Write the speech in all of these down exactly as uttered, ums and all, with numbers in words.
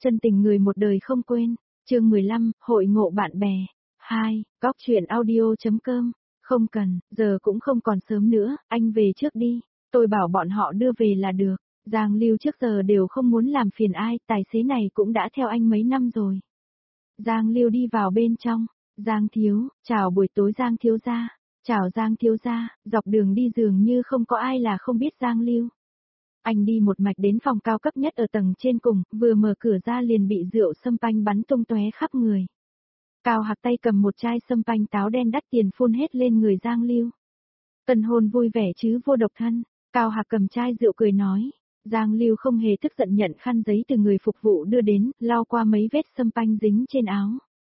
chân tình người một đời không quên. Chương mười lăm, hội ngộ bạn bè. hai, góc chuyện audio.com. Không cần, giờ cũng không còn sớm nữa, anh về trước đi. Tôi bảo bọn họ đưa về là được. Giang Lưu trước giờ đều không muốn làm phiền ai, tài xế này cũng đã theo anh mấy năm rồi. Giang Lưu đi vào bên trong. Giang thiếu, chào buổi tối Giang thiếu gia. Chào Giang thiếu gia, dọc đường đi dường như không có ai là không biết Giang Lưu. Anh đi một mạch đến phòng cao cấp nhất ở tầng trên cùng, vừa mở cửa ra liền bị rượu sâm panh bắn tung tóe khắp người. Cao Hạc tay cầm một chai sâm panh táo đen đắt tiền phun hết lên người Giang Lưu. Tân hôn vui vẻ chứ vô độc thân, Cao Hạc cầm chai rượu cười nói. Giang Lưu không hề tức giận nhận khăn giấy từ người phục vụ đưa đến, lau qua mấy vết sâm panh dính trên áo.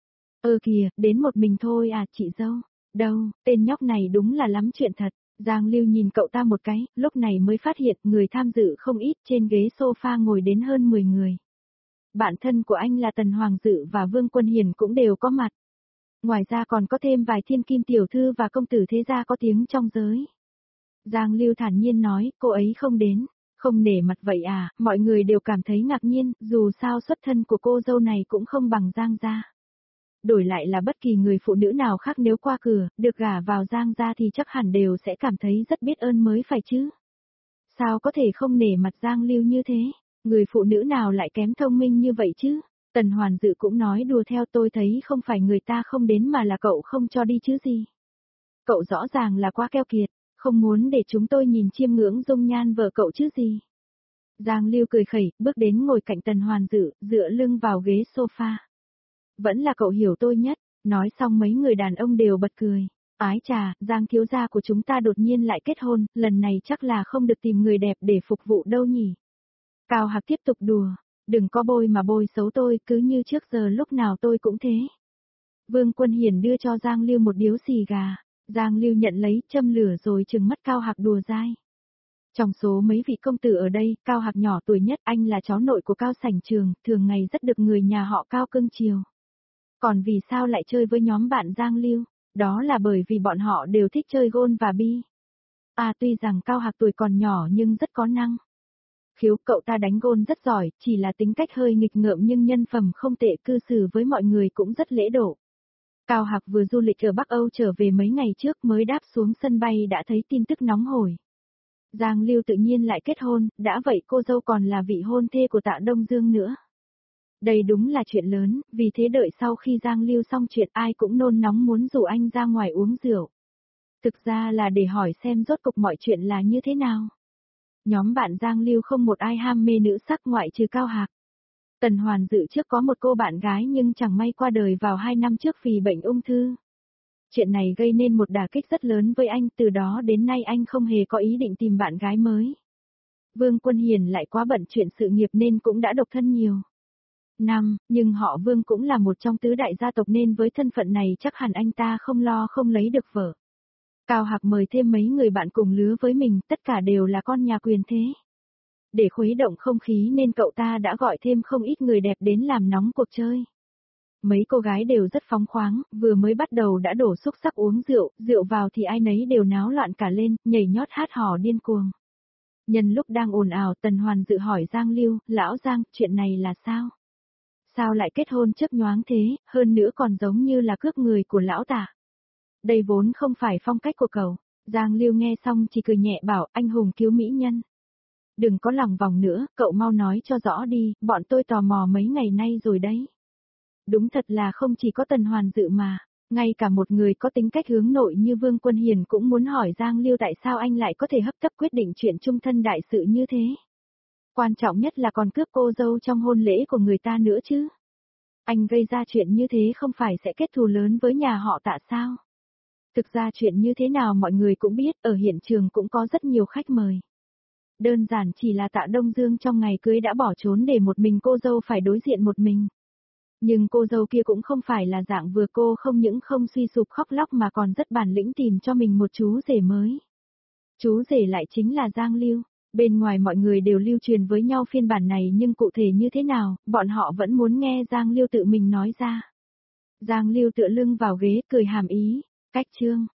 Ơ kìa, đến một mình thôi à chị dâu. Đâu, tên nhóc này đúng là lắm chuyện thật. Giang Lưu nhìn cậu ta một cái, lúc này mới phát hiện người tham dự không ít, trên ghế sofa ngồi đến hơn mười người. Bạn thân của anh là Tần Hoàng Dự và Vương Quân Hiền cũng đều có mặt. Ngoài ra còn có thêm vài thiên kim tiểu thư và công tử thế gia có tiếng trong giới. Giang Lưu thản nhiên nói, cô ấy không đến, không nể mặt vậy à, mọi người đều cảm thấy ngạc nhiên, dù sao xuất thân của cô dâu này cũng không bằng Giang gia. Đổi lại là bất kỳ người phụ nữ nào khác nếu qua cửa, được gả vào Giang gia thì chắc hẳn đều sẽ cảm thấy rất biết ơn mới phải chứ. Sao có thể không nể mặt Giang Lưu như thế, người phụ nữ nào lại kém thông minh như vậy chứ? Tần Hoàn Dự cũng nói đùa theo, tôi thấy không phải người ta không đến mà là cậu không cho đi chứ gì. Cậu rõ ràng là quá keo kiệt, không muốn để chúng tôi nhìn chiêm ngưỡng dung nhan vợ cậu chứ gì. Giang Lưu cười khẩy, bước đến ngồi cạnh Tần Hoàn Dự, dựa lưng vào ghế sofa. Vẫn là cậu hiểu tôi nhất, nói xong mấy người đàn ông đều bật cười. Ái chà, Giang thiếu gia của chúng ta đột nhiên lại kết hôn, lần này chắc là không được tìm người đẹp để phục vụ đâu nhỉ. Cao Hạc tiếp tục đùa, đừng có bôi mà bôi xấu tôi, cứ như trước giờ lúc nào tôi cũng thế. Vương Quân Hiền đưa cho Giang Lưu một điếu xì gà, Giang Lưu nhận lấy châm lửa rồi trừng mắt Cao Hạc đùa dai. Trong số mấy vị công tử ở đây, Cao Hạc nhỏ tuổi nhất, anh là cháu nội của Cao Sảnh Trường, thường ngày rất được người nhà họ Cao cưng chiều. Còn vì sao lại chơi với nhóm bạn Giang Lưu? Đó là bởi vì bọn họ đều thích chơi gôn và bi. À tuy rằng Cao Hạc tuổi còn nhỏ nhưng rất có năng. Khiếu, cậu ta đánh gôn rất giỏi, chỉ là tính cách hơi nghịch ngợm nhưng nhân phẩm không tệ, cư xử với mọi người cũng rất lễ độ. Cao Hạc vừa du lịch ở Bắc Âu trở về mấy ngày trước mới đáp xuống sân bay đã thấy tin tức nóng hổi. Giang Lưu tự nhiên lại kết hôn, đã vậy cô dâu còn là vị hôn thê của Tạ Đông Dương nữa. Đây đúng là chuyện lớn, vì thế đợi sau khi Giang Lưu xong chuyện ai cũng nôn nóng muốn rủ anh ra ngoài uống rượu. Thực ra là để hỏi xem rốt cục mọi chuyện là như thế nào. Nhóm bạn Giang Lưu không một ai ham mê nữ sắc ngoại trừ Cao Hạc. Tần Hoàn Dự trước có một cô bạn gái nhưng chẳng may qua đời vào hai năm trước vì bệnh ung thư. Chuyện này gây nên một đả kích rất lớn với anh, từ đó đến nay anh không hề có ý định tìm bạn gái mới. Vương Quân Hiền lại quá bận chuyện sự nghiệp nên cũng đã độc thân nhiều năm, nhưng họ Vương cũng là một trong tứ đại gia tộc nên với thân phận này chắc hẳn anh ta không lo không lấy được vợ. Cao Hạc mời thêm mấy người bạn cùng lứa với mình, tất cả đều là con nhà quyền thế. Để khuấy động không khí nên cậu ta đã gọi thêm không ít người đẹp đến làm nóng cuộc chơi. Mấy cô gái đều rất phóng khoáng, vừa mới bắt đầu đã đổ xúc xắc uống rượu, rượu vào thì ai nấy đều náo loạn cả lên, nhảy nhót hát hò điên cuồng. Nhân lúc đang ồn ào, Tần Hoàn Dự hỏi Giang Lưu, lão Giang, chuyện này là sao? Sao lại kết hôn chớp nhoáng thế, hơn nữa còn giống như là cướp người của lão Tạ. Đây vốn không phải phong cách của cậu. Giang Lưu nghe xong chỉ cười nhẹ bảo, anh hùng cứu mỹ nhân. Đừng có lòng vòng nữa, cậu mau nói cho rõ đi, bọn tôi tò mò mấy ngày nay rồi đấy. Đúng thật là không chỉ có Tần Hoàn Dự mà, ngay cả một người có tính cách hướng nội như Vương Quân Hiền cũng muốn hỏi Giang Lưu tại sao anh lại có thể hấp tấp quyết định chuyện chung thân đại sự như thế. Quan trọng nhất là còn cướp cô dâu trong hôn lễ của người ta nữa chứ. Anh gây ra chuyện như thế không phải sẽ kết thù lớn với nhà họ Tạ sao? Thực ra chuyện như thế nào mọi người cũng biết, ở hiện trường cũng có rất nhiều khách mời. Đơn giản chỉ là Tạ Đông Dương trong ngày cưới đã bỏ trốn để một mình cô dâu phải đối diện một mình. Nhưng cô dâu kia cũng không phải là dạng vừa, cô không những không suy sụp khóc lóc mà còn rất bản lĩnh tìm cho mình một chú rể mới. Chú rể lại chính là Giang Lưu. Bên ngoài mọi người đều lưu truyền với nhau phiên bản này nhưng cụ thể như thế nào, bọn họ vẫn muốn nghe Giang Lưu tự mình nói ra. Giang Lưu tựa lưng vào ghế cười hàm ý, cách chương.